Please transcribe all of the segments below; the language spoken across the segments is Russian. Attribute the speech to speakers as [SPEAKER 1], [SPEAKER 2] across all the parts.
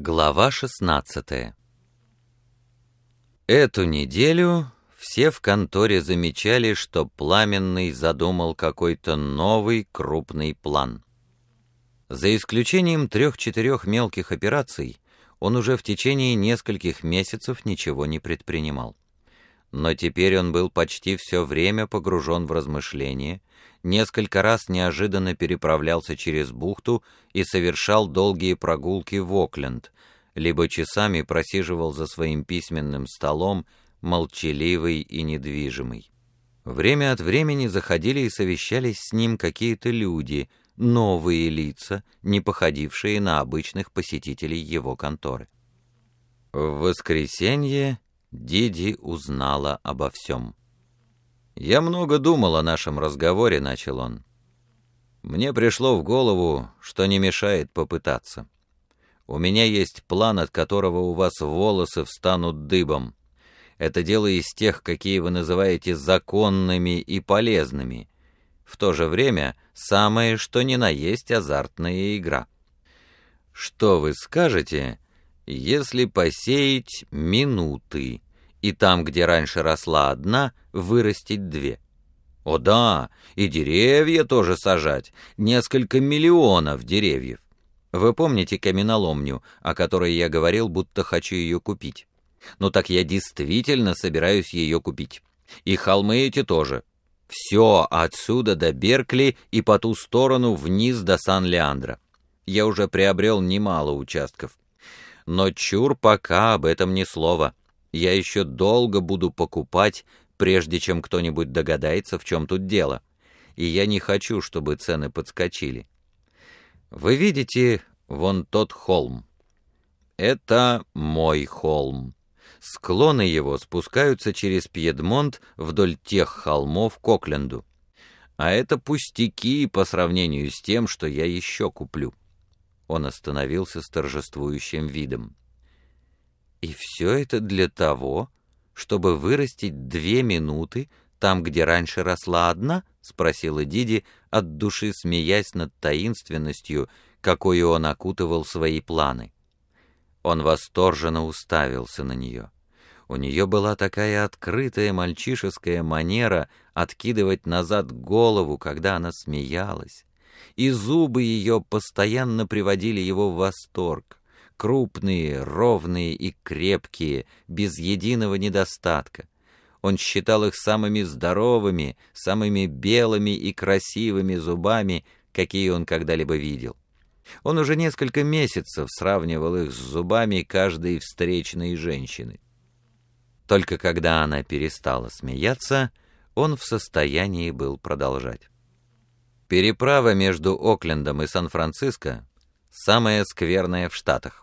[SPEAKER 1] Глава 16. Эту неделю все в конторе замечали, что Пламенный задумал какой-то новый крупный план. За исключением 3-4 мелких операций, он уже в течение нескольких месяцев ничего не предпринимал. Но теперь он был почти все время погружен в размышления, несколько раз неожиданно переправлялся через бухту и совершал долгие прогулки в Окленд, либо часами просиживал за своим письменным столом, молчаливый и недвижимый. Время от времени заходили и совещались с ним какие-то люди, новые лица, не походившие на обычных посетителей его конторы. В воскресенье Диди узнала обо всем. «Я много думал о нашем разговоре», — начал он. «Мне пришло в голову, что не мешает попытаться. У меня есть план, от которого у вас волосы встанут дыбом. Это дело из тех, какие вы называете законными и полезными. В то же время самое, что ни на есть азартная игра. Что вы скажете, если посеять минуты, и там, где раньше росла одна, вырастить 2? О да, и деревья тоже сажать, несколько миллионов деревьев. Вы помните каменоломню, о которой я говорил, будто хочу ее купить? Ну так я действительно собираюсь ее купить. И холмы эти тоже. Все отсюда до Беркли и по ту сторону вниз до Сан-Леандро. Я уже приобрел немало участков. Но чур пока об этом ни слова. Я еще долго буду покупать, прежде чем кто-нибудь догадается, в чем тут дело. И я не хочу, чтобы цены подскочили. Вы видите вон тот холм? Это мой холм. Склоны его спускаются через Пьедмонт вдоль тех холмов к Окленду. А это пустяки по сравнению с тем, что я еще куплю. Он остановился с торжествующим видом. И все это для того, чтобы вырастить 2 минуты там, где раньше росла одна? — спросила Диди, от души смеясь над таинственностью, какой он окутывал свои планы. Он восторженно уставился на нее. У нее была такая открытая мальчишеская манера откидывать назад голову, когда она смеялась, и зубы ее постоянно приводили его в восторг. Крупные, ровные и крепкие, без единого недостатка. Он считал их самыми здоровыми, самыми белыми и красивыми зубами, какие он когда-либо видел. Он уже несколько месяцев сравнивал их с зубами каждой встречной женщины. Только когда она перестала смеяться, он в состоянии был продолжать. Переправа между Оклендом и Сан-Франциско самая скверная в Штатах.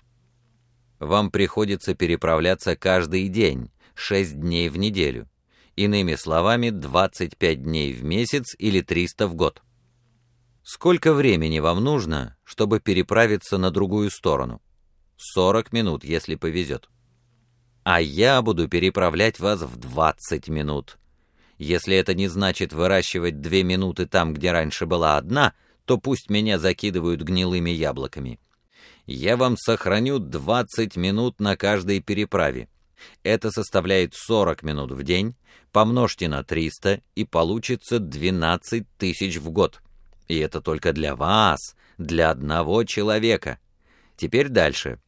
[SPEAKER 1] Вам приходится переправляться каждый день, 6 дней в неделю. Иными словами, 25 дней в месяц или 300 в год. Сколько времени вам нужно, чтобы переправиться на другую сторону? 40 минут, если повезет. А я буду переправлять вас в 20 минут. Если это не значит выращивать 2 минуты там, где раньше была одна, то пусть меня закидывают гнилыми яблоками. Я вам сохраню 20 минут на каждой переправе. Это составляет 40 минут в день, помножьте на 300, и получится 12 тысяч в год. И это только для вас, для одного человека. Теперь дальше.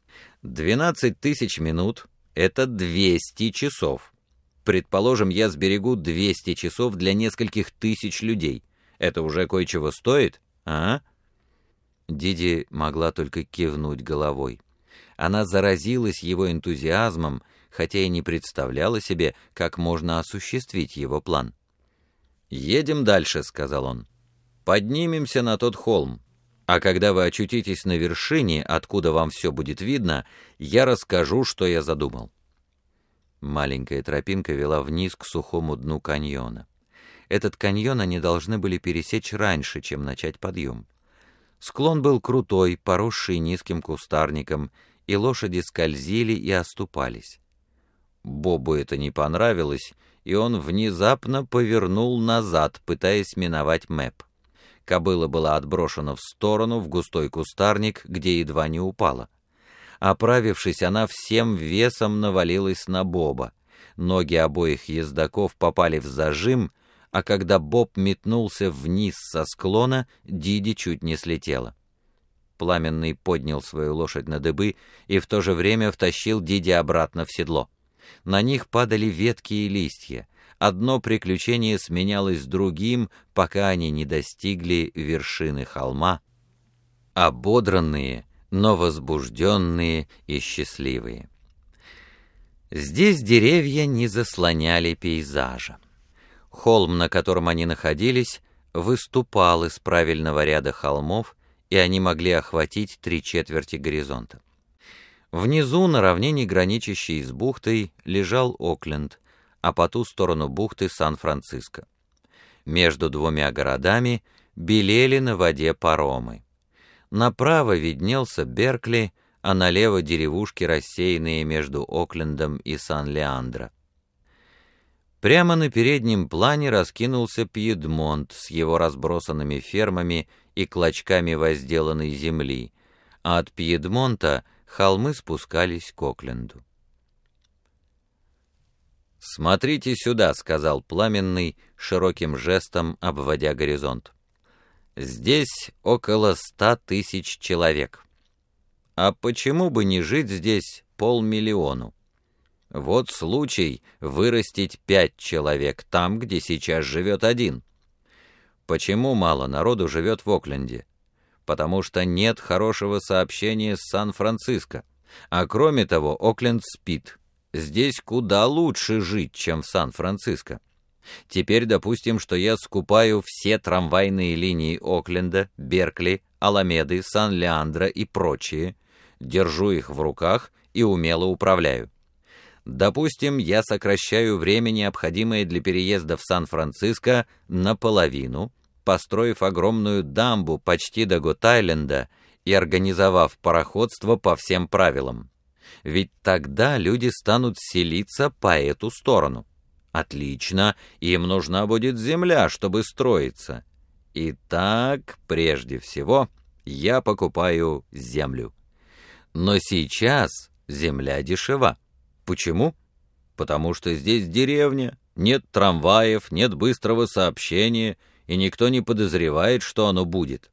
[SPEAKER 1] 12 тысяч минут — это 200 часов. Предположим, я сберегу 200 часов для нескольких тысяч людей. Это уже кое-чего стоит, а? Диди могла только кивнуть головой. Она заразилась его энтузиазмом, хотя и не представляла себе, как можно осуществить его план. «Едем дальше», — сказал он. «Поднимемся на тот холм, а когда вы очутитесь на вершине, откуда вам все будет видно, я расскажу, что я задумал». Маленькая тропинка вела вниз к сухому дну каньона. Этот каньон они должны были пересечь раньше, чем начать подъем. Склон был крутой, поросший низким кустарником, и лошади скользили и оступались. Бобу это не понравилось, и он внезапно повернул назад, пытаясь миновать Мэп. Кобыла была отброшена в сторону, в густой кустарник, где едва не упала. Оправившись, она всем весом навалилась на Боба. Ноги обоих ездоков попали в зажим, а когда Боб метнулся вниз со склона, Диди чуть не слетела. Пламенный поднял свою лошадь на дыбы и в то же время втащил Диди обратно в седло. На них падали ветки и листья. Одно приключение сменялось другим, пока они не достигли вершины холма, ободранные, но возбужденные и счастливые. Здесь деревья не заслоняли пейзажа. Холм, на котором они находились, выступал из правильного ряда холмов, и они могли охватить 3/4 горизонта. Внизу, на равнине, граничащей с бухтой, лежал Окленд, а по ту сторону бухты Сан-Франциско. Между двумя городами белели на воде паромы. Направо виднелся Беркли, а налево деревушки, рассеянные между Оклендом и Сан-Леандро. Прямо на переднем плане раскинулся Пьедмонт с его разбросанными фермами и клочками возделанной земли, а от Пьедмонта холмы спускались к Окленду. «Смотрите сюда», — сказал Пламенный, широким жестом обводя горизонт. «Здесь около 100 000 человек. А почему бы не жить здесь 500 000? Вот случай вырастить 5 человек там, где сейчас живет 1. Почему мало народу живет в Окленде? Потому что нет хорошего сообщения с Сан-Франциско. А кроме того, Окленд спит. Здесь куда лучше жить, чем в Сан-Франциско. Теперь допустим, что я скупаю все трамвайные линии Окленда, Беркли, Аламеды, Сан-Леандро и прочие, держу их в руках и умело управляю. Допустим, я сокращаю время, необходимое для переезда в Сан-Франциско, наполовину, построив огромную дамбу почти до Гот-Айленда и организовав пароходство по всем правилам. Ведь тогда люди станут селиться по эту сторону. Отлично, им нужна будет земля, чтобы строиться. Итак, прежде всего, я покупаю землю. Но сейчас земля дешева. Почему? Потому что здесь деревня, нет трамваев, нет быстрого сообщения, и никто не подозревает, что оно будет.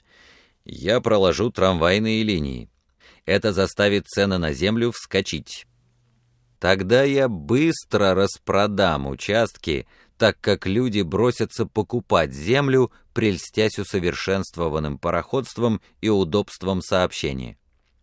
[SPEAKER 1] Я проложу трамвайные линии. Это заставит цены на землю вскочить. Тогда я быстро распродам участки, так как люди бросятся покупать землю, прельстясь усовершенствованным пароходством и удобством сообщения.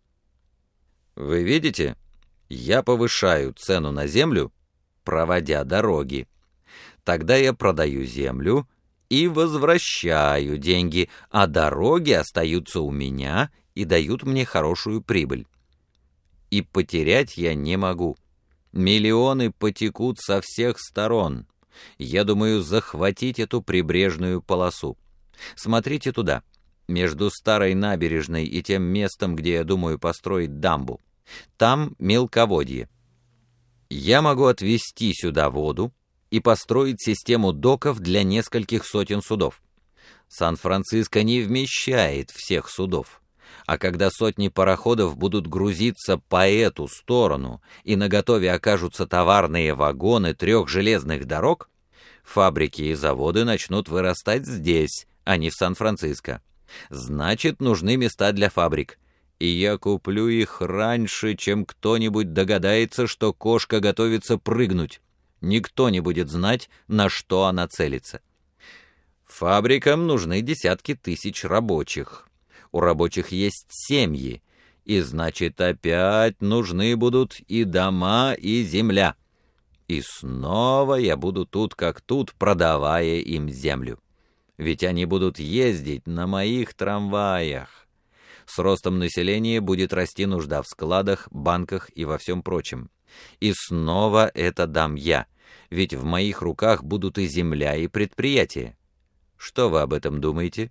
[SPEAKER 1] Вы видите? Я повышаю цену на землю, проводя дороги. Тогда я продаю землю и возвращаю деньги, а дороги остаются у меня и дают мне хорошую прибыль. И потерять я не могу. Миллионы потекут со всех сторон. Я думаю захватить эту прибрежную полосу. Смотрите туда, между старой набережной и тем местом, где я думаю построить дамбу. Там мелководье. Я могу отвезти сюда воду и построить систему доков для нескольких сотен судов. Сан-Франциско не вмещает всех судов. А когда сотни пароходов будут грузиться по эту сторону и наготове окажутся товарные вагоны 3 железных дорог, фабрики и заводы начнут вырастать здесь, а не в Сан-Франциско. Значит, нужны места для фабрик. И я куплю их раньше, чем кто-нибудь догадается, что кошка готовится прыгнуть. Никто не будет знать, на что она целится. Фабрикам нужны десятки тысяч рабочих. У рабочих есть семьи, и значит опять нужны будут и дома, и земля. И снова я буду тут как тут, продавая им землю. Ведь они будут ездить на моих трамваях. С ростом населения будет расти нужда в складах, банках и во всем прочем. И снова это дам я, ведь в моих руках будут и земля, и предприятия. Что вы об этом думаете?»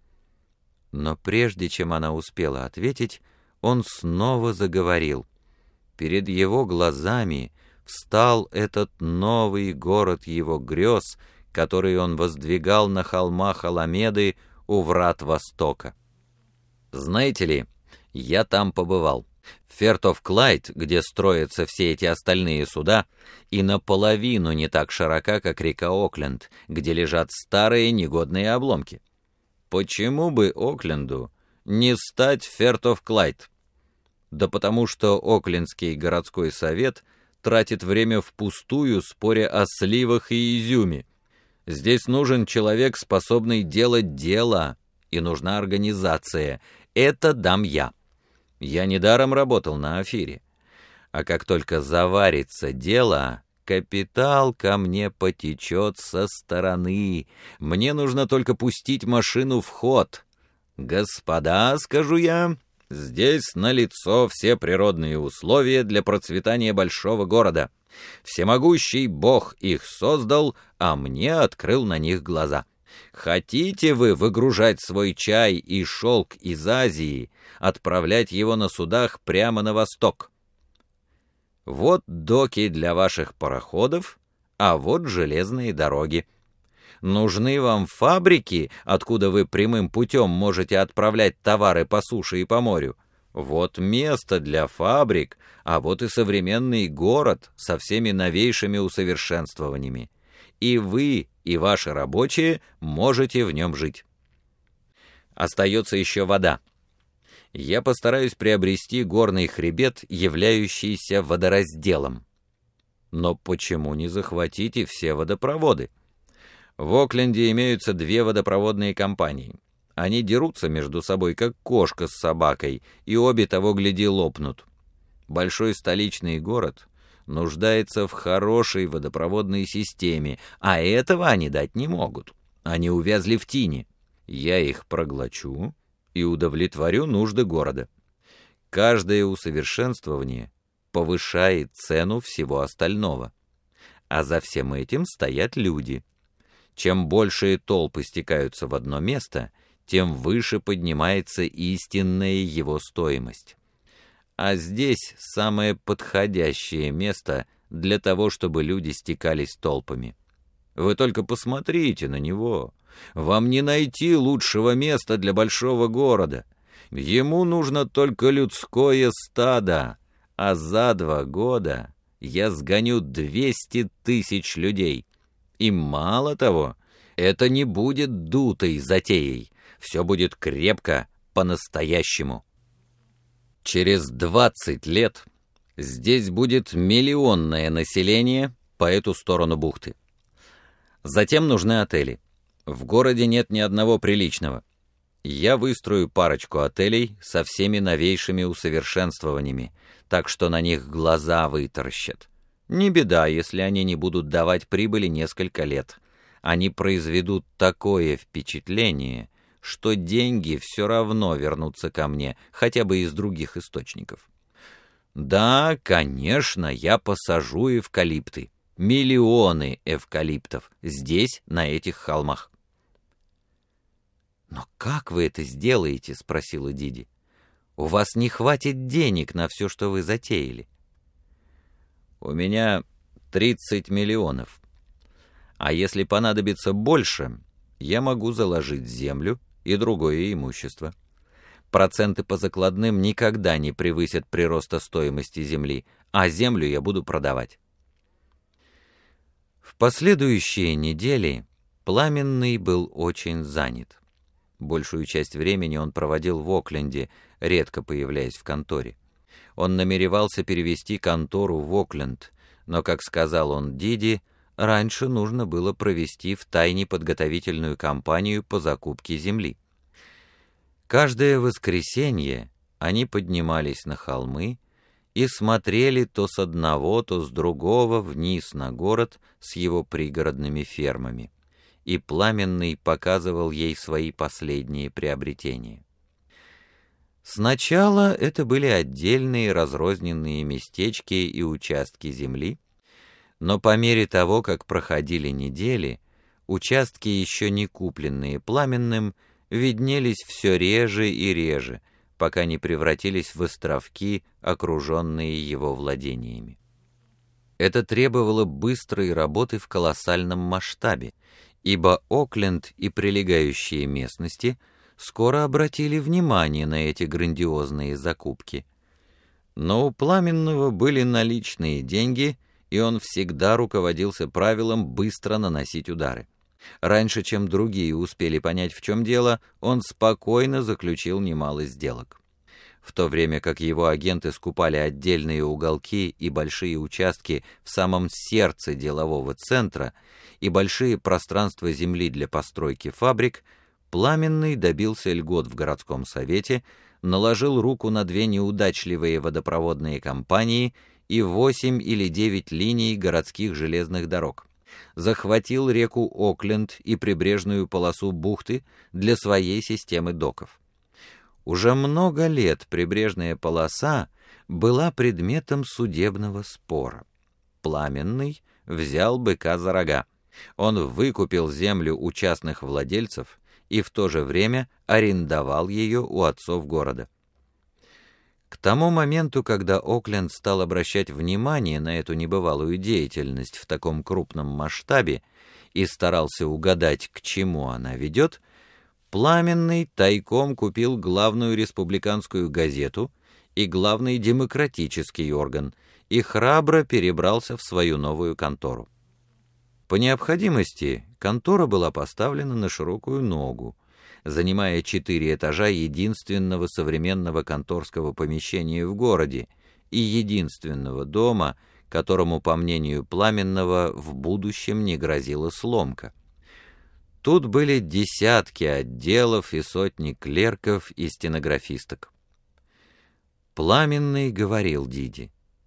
[SPEAKER 1] Но прежде чем она успела ответить, он снова заговорил. Перед его глазами встал этот новый город его грез, который он воздвигал на холмах Аламеды у врат Востока. «Знаете ли, я там побывал. Ферт-оф-Клайд, где строятся все эти остальные суда, и наполовину не так широка, как река Окленд, где лежат старые негодные обломки. Почему бы Окленду не стать Ферт-оф-Клайд? Да потому что Оклендский городской совет тратит время впустую, споря о сливах и изюме. Здесь нужен человек, способный делать дело, и нужна организация. Это дам я. Я недаром работал на Афире. А как только заварится дело, капитал ко мне потечет со стороны. Мне нужно только пустить машину в ход. Господа, скажу я, здесь налицо все природные условия для процветания большого города. Всемогущий Бог их создал, а мне открыл на них глаза. Хотите вы выгружать свой чай и шелк из Азии, отправлять его на судах прямо на восток? Вот доки для ваших пароходов, а вот железные дороги. Нужны вам фабрики, откуда вы прямым путем можете отправлять товары по суше и по морю? Вот место для фабрик, а вот и современный город со всеми новейшими усовершенствованиями. И вы, и ваши рабочие можете в нем жить. Остается еще вода. Я постараюсь приобрести горный хребет, являющийся водоразделом. Но почему не захватите все водопроводы? В Окленде имеются 2 водопроводные компании. Они дерутся между собой, как кошка с собакой, и обе того гляди лопнут. Большой столичный город нуждается в хорошей водопроводной системе, а этого они дать не могут. Они увязли в тине. Я их проглочу и удовлетворю нужды города. Каждое усовершенствование повышает цену всего остального. А за всем этим стоят люди. Чем большие толпы стекаются в одно место, тем выше поднимается истинная его стоимость. А здесь самое подходящее место для того, чтобы люди стекались толпами. Вы только посмотрите на него. Вам не найти лучшего места для большого города. Ему нужно только людское стадо, а за 2 года я сгоню 200 тысяч людей. И мало того, это не будет дутой затеей. Все будет крепко, по-настоящему. Через 20 лет здесь будет миллионное население по эту сторону бухты. Затем нужны отели. В городе нет ни одного приличного. Я выстрою парочку отелей со всеми новейшими усовершенствованиями, так что на них глаза вытаращат. Не беда, если они не будут давать прибыли несколько лет. Они произведут такое впечатление, что деньги все равно вернутся ко мне, хотя бы из других источников. Да, конечно, я посажу эвкалипты. Миллионы эвкалиптов здесь, на этих холмах. «Но как вы это сделаете?» — спросила Диди. «У вас не хватит денег на все, что вы затеяли». «У меня 30 миллионов. А если понадобится больше, я могу заложить землю и другое имущество. Проценты по закладным никогда не превысят прироста стоимости земли, а землю я буду продавать». В последующие недели Пламенный был очень занят. Большую часть времени он проводил в Окленде, редко появляясь в конторе. Он намеревался перевести контору в Окленд, но, как сказал он Диди, раньше нужно было провести втайне подготовительную кампанию по закупке земли. Каждое воскресенье они поднимались на холмы и смотрели то с одного, то с другого вниз на город с его пригородными фермами. И Пламенный показывал ей свои последние приобретения. Сначала это были отдельные разрозненные местечки и участки земли, но по мере того, как проходили недели, участки, еще не купленные Пламенным, виднелись все реже и реже, пока не превратились в островки, окруженные его владениями. Это требовало быстрой работы в колоссальном масштабе, ибо Окленд и прилегающие местности скоро обратили внимание на эти грандиозные закупки. Но у Пламенного были наличные деньги, и он всегда руководился правилом быстро наносить удары. Раньше, чем другие успели понять, в чем дело, он спокойно заключил немало сделок. В то время как его агенты скупали отдельные уголки и большие участки в самом сердце делового центра и большие пространства земли для постройки фабрик, Пламенный добился льгот в городском совете, наложил руку на 2 неудачливые водопроводные компании и 8 или 9 линий городских железных дорог, захватил реку Окленд и прибрежную полосу бухты для своей системы доков. Уже много лет прибрежная полоса была предметом судебного спора. Пламенный взял быка за рога. Он выкупил землю у частных владельцев и в то же время арендовал ее у отцов города. К тому моменту, когда Окленд стал обращать внимание на эту небывалую деятельность в таком крупном масштабе и старался угадать, к чему она ведет, Пламенный тайком купил главную республиканскую газету и главный демократический орган и храбро перебрался в свою новую контору. По необходимости контора была поставлена на широкую ногу, занимая 4 этажа единственного современного конторского помещения в городе и единственного дома, которому, по мнению Пламенного, в будущем не грозила сломка. Тут были десятки отделов и сотни клерков и стенографисток. Пламенный говорил Диди: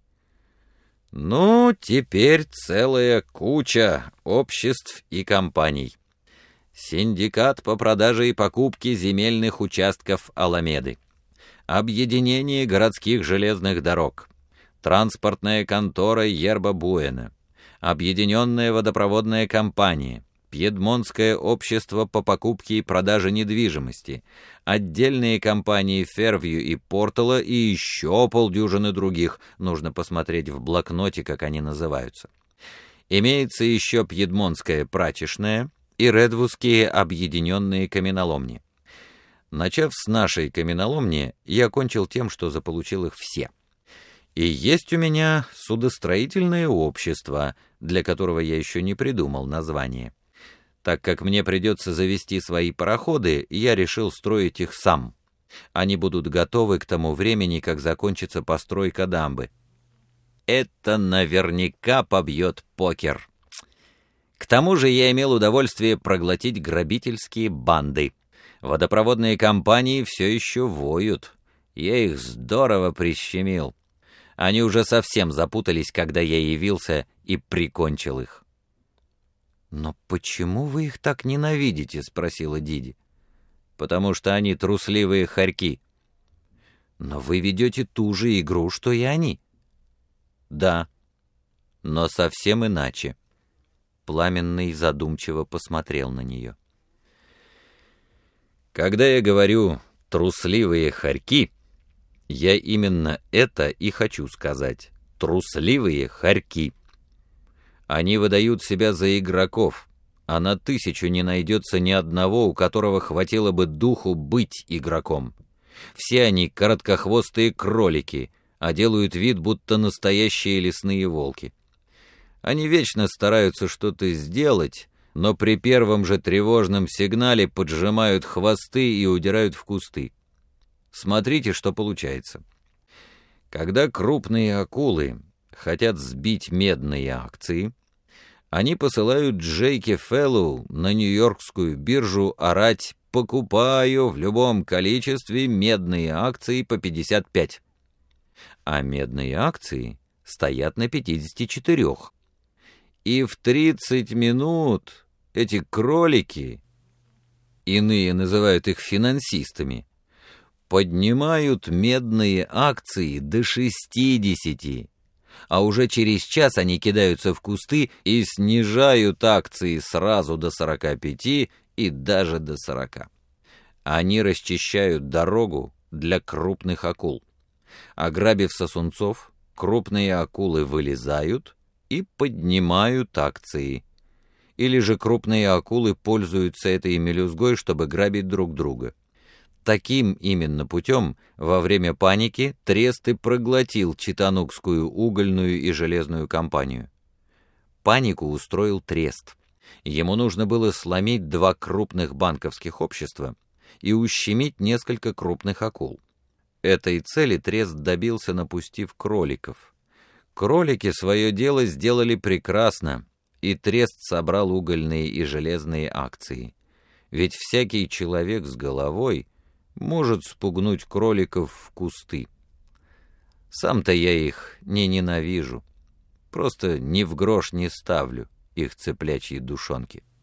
[SPEAKER 1] «Ну, теперь целая куча обществ и компаний. Синдикат по продаже и покупке земельных участков Аламеды, объединение городских железных дорог, транспортная контора Йерба-Буэна, объединенная водопроводная компания, Пьедмонтское общество по покупке и продаже недвижимости, отдельные компании Фервью и Портала и еще полдюжины других, нужно посмотреть в блокноте, как они называются. Имеется еще Пьедмонтская прачечная и Редвудские объединенные каменоломни. Начав с нашей каменоломни, я кончил тем, что заполучил их все. И есть у меня судостроительное общество, для которого я еще не придумал название. Так как мне придется завести свои пароходы, я решил строить их сам. Они будут готовы к тому времени, как закончится постройка дамбы. Это наверняка побьет покер. К тому же я имел удовольствие проглотить грабительские банды. Водопроводные компании все еще воют. Я их здорово прищемил. Они уже совсем запутались, когда я явился и прикончил их. «Но почему вы их так ненавидите?» — спросила Диди. «Потому что они трусливые хорьки». «Но вы ведете ту же игру, что и они». «Да, но совсем иначе». Пламенный задумчиво посмотрел на нее. «Когда я говорю «трусливые хорьки», я именно это и хочу сказать. Трусливые хорьки. Они выдают себя за игроков, а на 1000 не найдется ни одного, у которого хватило бы духу быть игроком. Все они короткохвостые кролики, а делают вид, будто настоящие лесные волки. Они вечно стараются что-то сделать, но при первом же тревожном сигнале поджимают хвосты и удирают в кусты. Смотрите, что получается. Когда крупные акулы хотят сбить медные акции, они посылают Джейки Феллоу на Нью-Йоркскую биржу орать «Покупаю в любом количестве медные акции по 55». А медные акции стоят на 54. И в 30 минут эти кролики, иные называют их финансистами, поднимают медные акции до 60, а уже через час они кидаются в кусты и снижают акции сразу до 45 и даже до 40. Они расчищают дорогу для крупных акул. Ограбив сосунцов, крупные акулы вылезают и поднимают акции. Или же крупные акулы пользуются этой мелюзгой, чтобы грабить друг друга. Таким именно путем во время паники Трест и проглотил Читанукскую угольную и железную компанию. Панику устроил Трест. Ему нужно было сломить 2 крупных банковских общества и ущемить несколько крупных акул. Этой цели Трест добился, напустив кроликов. Кролики свое дело сделали прекрасно, и Трест собрал угольные и железные акции. Ведь всякий человек с головой может спугнуть кроликов в кусты. Сам-то я их не ненавижу, просто ни в грош не ставлю их цыплячьи душонки.